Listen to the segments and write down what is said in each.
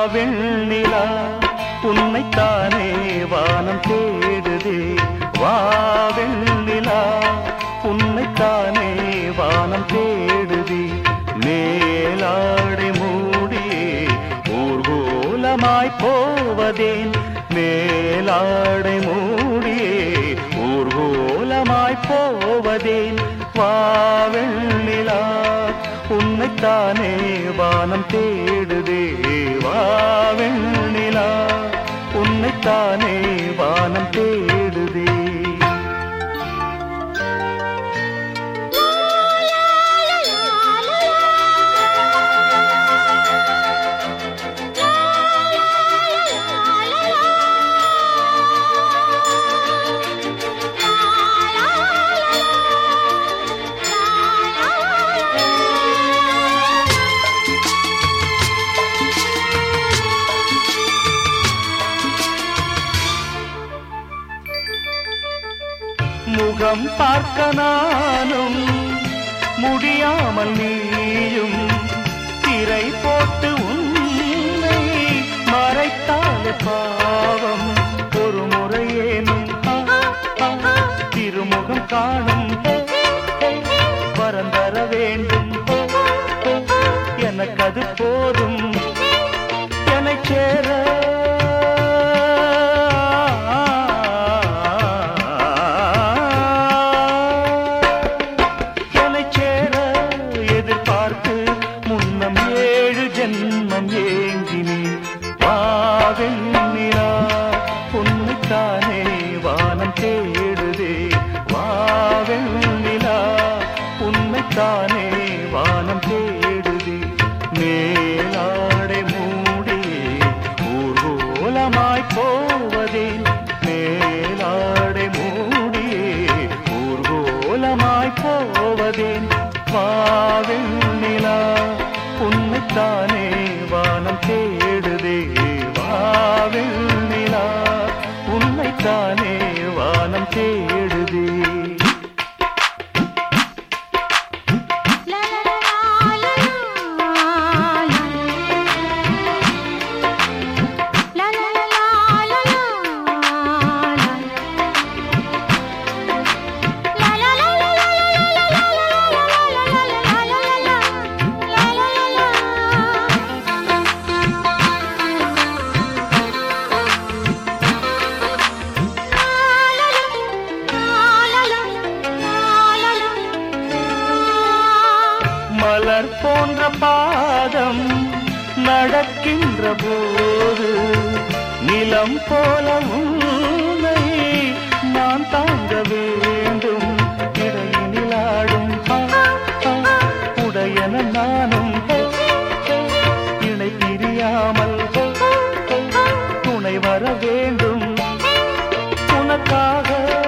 வெண்ணிலா உன்னைத்தானே வானம் தேடுதே. வா வெண்ணிலா உன்னைத்தானே வானம் தேடுதே. மேலாடை மூடியே ஊர்கோலமாய் போவதேன். மேலாடை மூடியே ஊர்கோலமாய் போவதேன். வா வெண்ணிலா உன்னைத்தானே வானம் தேடுதே. வா வெண்ணிலா உன்னைத்தானே வானம் தேடுதே. முகம் பார்க்க நானும் முடியாமல் நீயும் திரை போட்டு உன்னை மறைத்தாலே பாவம். ஒரு முறையேனும் திருமுகம் காணும் வரம் தர வேண்டும். எனக்கு அது போதும் என்னை சேர. ஜென்மம் ஏங்கினேன். வா வெண்ணிலா உன்னைத்தானே வானம் தேடுதே. வா வெண்ணிலா உன்னைத்தானே வானம் தேடுதே. மேலாடை மூடியே ஊர்கோலமாய் போவதேன். மேலாடை மூடியே ஊர்கோலமாய் போவதேன். வா வெண்ணிலா உன்னைத்தானே வானம் தேடுதே. வா வெண்ணிலா உன்னைத்தானே வானம் தேடுதே. மலர் போன்ற பாதம் நடக்கின்ற போது நிலம் போல உன்னை நான் தாங்க வேண்டும். இடையினிலாடும் உடையன நானும் இணை பிரியாமல் துணை வர வேண்டும். உனக்காக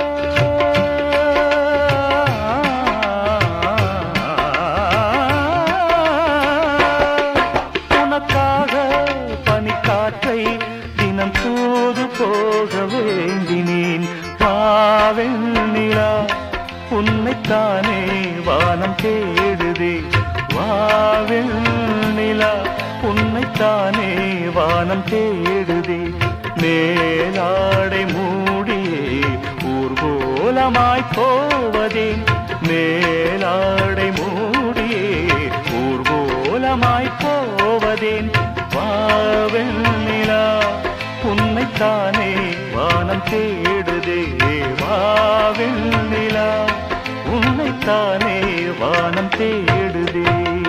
பனிக்காற்றை தினம் தூது போக வேண்டினேன். வா வெண்ணிலா உன்னைத்தானே வானம் தேடுதே. வா வெண்ணிலா உன்னைத்தானே வானம் தேடுதே. மேலாடை மூடியே ஊர்கோலமாய் போவதேன். மேலாடை மூடியே ஊர்கோலமாய் போவதேன். வா வெண்ணிலா உன்னைத்தானே வானம் தேடுதே. வா வெண்ணிலா உன்னைத்தானே வானம் தேடுதே.